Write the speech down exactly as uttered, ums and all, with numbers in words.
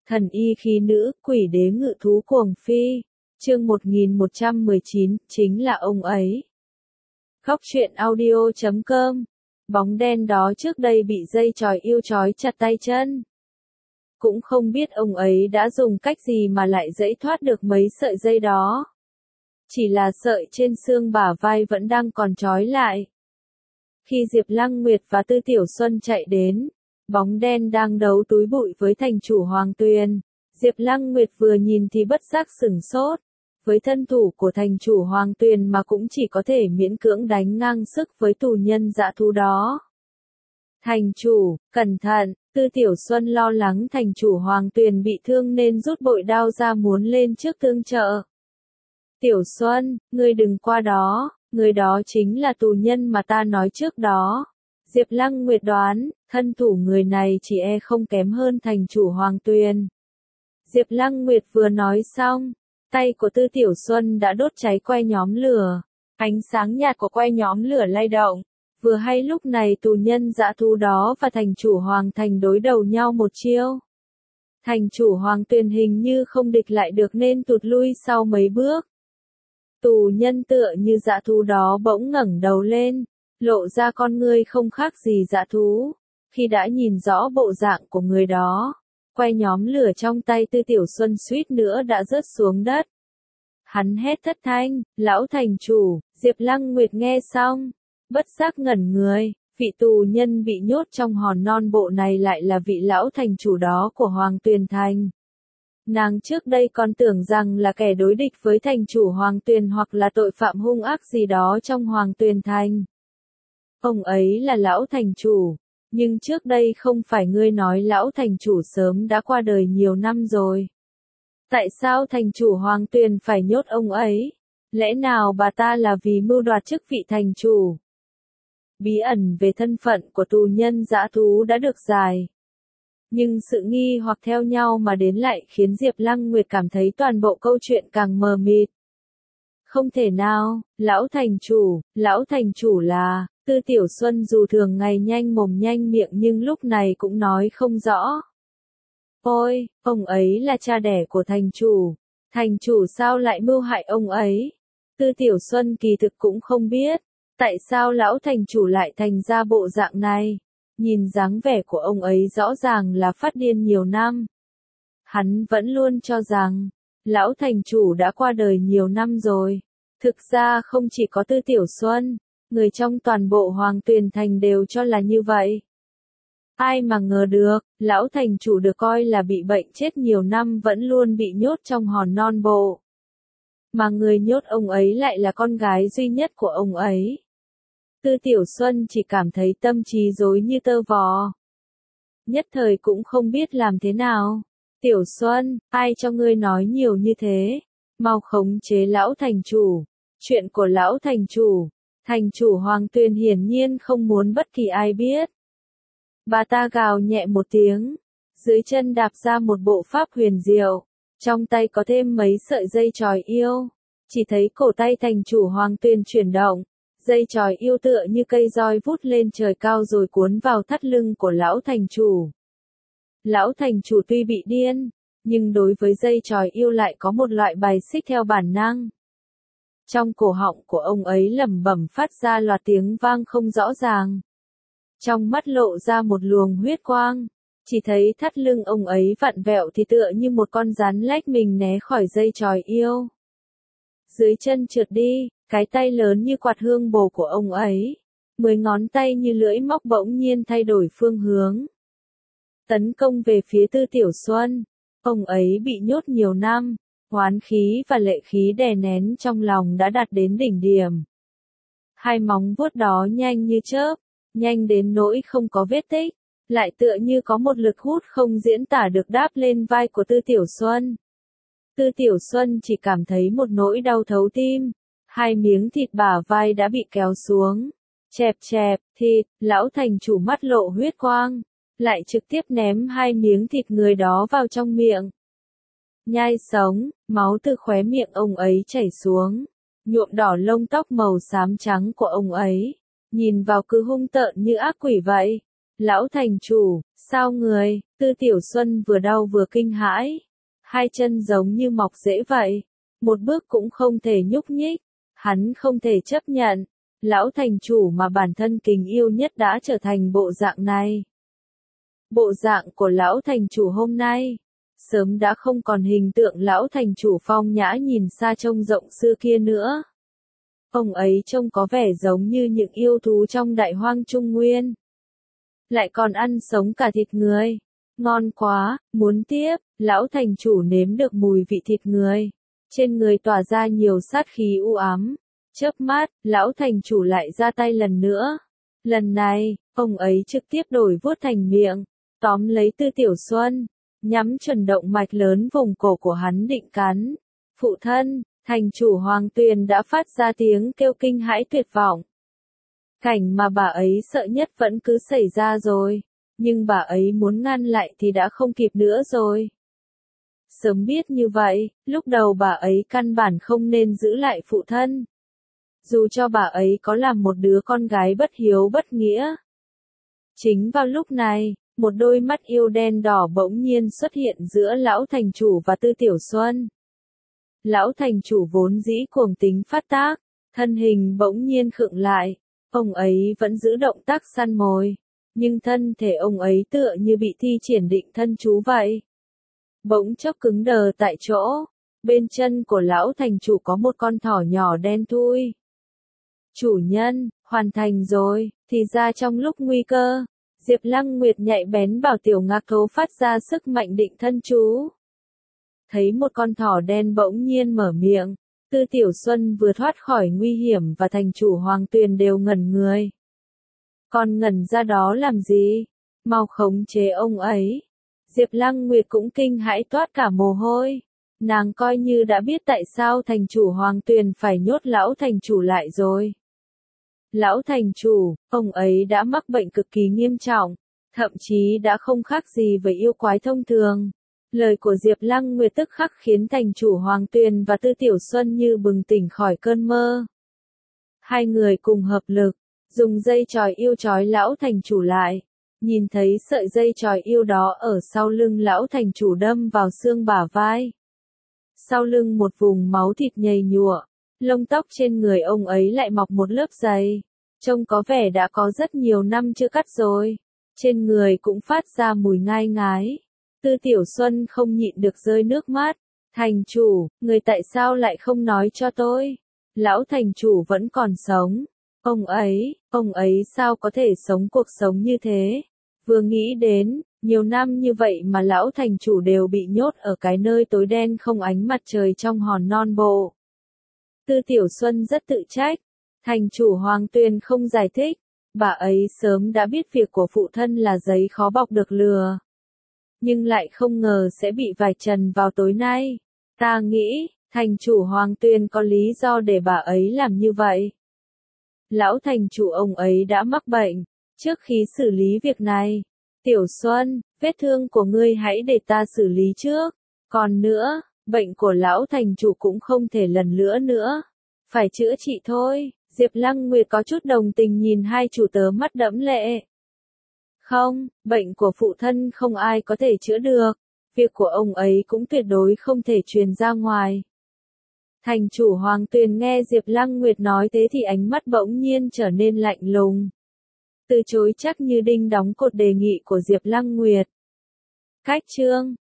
Thần y khí nữ, quỷ đế ngự thú cuồng phi. Chương một nghìn một trăm mười chín, chính là ông ấy. Góc truyện audio chấm com. Bóng đen đó trước đây bị dây chòi yêu trói chặt tay chân. Cũng không biết ông ấy đã dùng cách gì mà lại dẫy thoát được mấy sợi dây đó. Chỉ là sợi trên xương bả vai vẫn đang còn trói lại. Khi Diệp Lăng Nguyệt và Tư Tiểu Xuân chạy đến, bóng đen đang đấu túi bụi với thành chủ Hoàng Tuyền. Diệp Lăng Nguyệt vừa nhìn thì bất giác sửng sốt. Với thân thủ của thành chủ Hoàng Tuyền mà cũng chỉ có thể miễn cưỡng đánh ngang sức với tù nhân dã thú đó. Thành chủ, cẩn thận, Tư Tiểu Xuân lo lắng thành chủ Hoàng Tuyền bị thương nên rút bội đao ra muốn lên trước tương trợ. Tiểu Xuân, ngươi đừng qua đó, người đó chính là tù nhân mà ta nói trước đó. Diệp Lăng Nguyệt đoán, thân thủ người này chỉ e không kém hơn thành chủ Hoàng Tuyền. Diệp Lăng Nguyệt vừa nói xong, tay của Tư Tiểu Xuân đã đốt cháy que nhóm lửa. Ánh sáng nhạt của que nhóm lửa lay động. Vừa hay lúc này tù nhân dã thú đó và thành chủ Hoàng Thành đối đầu nhau một chiêu. Thành chủ Hoàng Tuyền hình như không địch lại được nên tụt lui sau mấy bước. Tù nhân tựa như dã thú đó bỗng ngẩng đầu lên, lộ ra con ngươi không khác gì dã thú. Khi đã nhìn rõ bộ dạng của người đó, que nhóm lửa trong tay Tư Tiểu Xuân suýt nữa đã rớt xuống đất. Hắn hét thất thanh, lão thành chủ. Diệp Lăng Nguyệt nghe xong, bất giác ngẩn người, vị tù nhân bị nhốt trong hòn non bộ này lại là vị lão thành chủ đó của Hoàng Tuyền Thành. Nàng trước đây còn tưởng rằng là kẻ đối địch với thành chủ Hoàng Tuyền hoặc là tội phạm hung ác gì đó trong Hoàng Tuyền Thành. Ông ấy là lão thành chủ, nhưng trước đây không phải ngươi nói lão thành chủ sớm đã qua đời nhiều năm rồi. Tại sao thành chủ Hoàng Tuyền phải nhốt ông ấy? Lẽ nào bà ta là vì mưu đoạt chức vị thành chủ? Bí ẩn về thân phận của tù nhân dã thú đã được giải. Nhưng sự nghi hoặc theo nhau mà đến lại khiến Diệp Lăng Nguyệt cảm thấy toàn bộ câu chuyện càng mờ mịt. Không thể nào, lão thành chủ, lão thành chủ là, Tư Tiểu Xuân dù thường ngày nhanh mồm nhanh miệng nhưng lúc này cũng nói không rõ. Ôi, ông ấy là cha đẻ của thành chủ, thành chủ sao lại mưu hại ông ấy? Tư Tiểu Xuân kỳ thực cũng không biết, tại sao lão thành chủ lại thành ra bộ dạng này. Nhìn dáng vẻ của ông ấy rõ ràng là phát điên nhiều năm. Hắn vẫn luôn cho rằng, lão thành chủ đã qua đời nhiều năm rồi. Thực ra không chỉ có Tư Tiểu Xuân, người trong toàn bộ Hoàng Tuyền Thành đều cho là như vậy. Ai mà ngờ được, lão thành chủ được coi là bị bệnh chết nhiều năm vẫn luôn bị nhốt trong hòn non bộ. Mà người nhốt ông ấy lại là con gái duy nhất của ông ấy. Tư Tiểu Xuân chỉ cảm thấy tâm trí rối như tơ vò. Nhất thời cũng không biết làm thế nào. Tiểu Xuân, ai cho ngươi nói nhiều như thế? Mau khống chế lão thành chủ. Chuyện của lão thành chủ. Thành chủ Hoàng Tuyền hiển nhiên không muốn bất kỳ ai biết. Bà ta gào nhẹ một tiếng. Dưới chân đạp ra một bộ pháp huyền diệu. Trong tay có thêm mấy sợi dây chòi yêu. Chỉ thấy cổ tay thành chủ Hoàng Tuyền chuyển động. Dây chòi yêu tựa như cây roi vút lên trời cao rồi cuốn vào thắt lưng của lão thành chủ. Lão thành chủ tuy bị điên, nhưng đối với dây chòi yêu lại có một loại bài xích theo bản năng. Trong cổ họng của ông ấy lẩm bẩm phát ra loạt tiếng vang không rõ ràng. Trong mắt lộ ra một luồng huyết quang, chỉ thấy thắt lưng ông ấy vặn vẹo thì tựa như một con rắn lách mình né khỏi dây chòi yêu. Dưới chân trượt đi. Cái tay lớn như quạt hương bồ của ông ấy, mười ngón tay như lưỡi móc bỗng nhiên thay đổi phương hướng. Tấn công về phía Tư Tiểu Xuân. Ông ấy bị nhốt nhiều năm, oán khí và lệ khí đè nén trong lòng đã đạt đến đỉnh điểm. Hai móng vuốt đó nhanh như chớp, nhanh đến nỗi không có vết tích, lại tựa như có một lực hút không diễn tả được đáp lên vai của Tư Tiểu Xuân. Tư Tiểu Xuân chỉ cảm thấy một nỗi đau thấu tim. Hai miếng thịt bả vai đã bị kéo xuống. Chẹp chẹp, thịt, lão thành chủ mắt lộ huyết quang. Lại trực tiếp ném hai miếng thịt người đó vào trong miệng. Nhai sống, máu từ khóe miệng ông ấy chảy xuống. Nhuộm đỏ lông tóc màu xám trắng của ông ấy. Nhìn vào cứ hung tợn như ác quỷ vậy. Lão thành chủ, sao người? Tư Tiểu Xuân vừa đau vừa kinh hãi. Hai chân giống như mọc rễ vậy. Một bước cũng không thể nhúc nhích. Hắn không thể chấp nhận. Lão thành chủ mà bản thân kính yêu nhất đã trở thành bộ dạng này. Bộ dạng của lão thành chủ hôm nay. Sớm đã không còn hình tượng lão thành chủ phong nhã nhìn xa trông rộng xưa kia nữa. Ông ấy trông có vẻ giống như những yêu thú trong đại hoang Trung Nguyên. Lại còn ăn sống cả thịt người. Ngon quá, muốn tiếp, lão thành chủ nếm được mùi vị thịt người. Trên người tỏa ra nhiều sát khí u ám. Chớp mắt, lão thành chủ lại ra tay lần nữa. Lần này, ông ấy trực tiếp đổi vuốt thành miệng, tóm lấy Tư Tiểu Xuân, nhắm chuẩn động mạch lớn vùng cổ của hắn định cắn. Phụ thân, thành chủ Hoàng Tuyền đã phát ra tiếng kêu kinh hãi tuyệt vọng. Cảnh mà bà ấy sợ nhất vẫn cứ xảy ra rồi, nhưng bà ấy muốn ngăn lại thì đã không kịp nữa rồi. Sớm biết như vậy, lúc đầu bà ấy căn bản không nên giữ lại phụ thân. Dù cho bà ấy có làm một đứa con gái bất hiếu bất nghĩa. Chính vào lúc này, một đôi mắt yêu đen đỏ bỗng nhiên xuất hiện giữa lão thành chủ và Tư Tiểu Xuân. Lão thành chủ vốn dĩ cuồng tính phát tác, thân hình bỗng nhiên khựng lại. Ông ấy vẫn giữ động tác săn mồi, nhưng thân thể ông ấy tựa như bị thi triển định thân chú vậy. Bỗng chốc cứng đờ tại chỗ, bên chân của lão thành chủ có một con thỏ nhỏ đen thui. Chủ nhân, hoàn thành rồi, thì ra trong lúc nguy cơ, Diệp Lăng Nguyệt nhạy bén bảo Tiểu Ngạc Thố phát ra sức mạnh định thân chú. Thấy một con thỏ đen bỗng nhiên mở miệng, Tư Tiểu Xuân vừa thoát khỏi nguy hiểm và thành chủ Hoàng Tuyền đều ngẩn người. Còn ngẩn ra đó làm gì? Mau khống chế ông ấy. Diệp Lăng Nguyệt cũng kinh hãi toát cả mồ hôi. Nàng coi như đã biết tại sao thành chủ Hoàng Tuyền phải nhốt lão thành chủ lại rồi. Lão thành chủ, ông ấy đã mắc bệnh cực kỳ nghiêm trọng, thậm chí đã không khác gì với yêu quái thông thường. Lời của Diệp Lăng Nguyệt tức khắc khiến thành chủ Hoàng Tuyền và Tư Tiểu Xuân như bừng tỉnh khỏi cơn mơ. Hai người cùng hợp lực, dùng dây chòi yêu chói lão thành chủ lại. Nhìn thấy sợi dây chòi yêu đó ở sau lưng lão thành chủ đâm vào xương bả vai. Sau lưng một vùng máu thịt nhầy nhụa, lông tóc trên người ông ấy lại mọc một lớp dày. Trông có vẻ đã có rất nhiều năm chưa cắt rồi. Trên người cũng phát ra mùi ngai ngái. Tư Tiểu Xuân không nhịn được rơi nước mắt. Thành chủ, người tại sao lại không nói cho tôi? Lão thành chủ vẫn còn sống. Ông ấy, ông ấy sao có thể sống cuộc sống như thế? Vừa nghĩ đến, nhiều năm như vậy mà lão thành chủ đều bị nhốt ở cái nơi tối đen không ánh mặt trời trong hòn non bộ. Tư Tiểu Xuân rất tự trách. Thành chủ Hoàng Tuyền không giải thích. Bà ấy sớm đã biết việc của phụ thân là giấy khó bọc được lừa. Nhưng lại không ngờ sẽ bị vạch trần vào tối nay. Ta nghĩ, thành chủ Hoàng Tuyền có lý do để bà ấy làm như vậy. Lão thành chủ ông ấy đã mắc bệnh. Trước khi xử lý việc này, Tiểu Xuân, vết thương của ngươi hãy để ta xử lý trước. Còn nữa, bệnh của lão thành chủ cũng không thể lần nữa nữa. Phải chữa trị thôi. Diệp Lăng Nguyệt có chút đồng tình nhìn hai chủ tớ mắt đẫm lệ. Không, bệnh của phụ thân không ai có thể chữa được. Việc của ông ấy cũng tuyệt đối không thể truyền ra ngoài. Thành chủ Hoàng Tuyền nghe Diệp Lăng Nguyệt nói thế thì ánh mắt bỗng nhiên trở nên lạnh lùng. Từ chối chắc như đinh đóng cột đề nghị của Diệp Lăng Nguyệt. Cách chương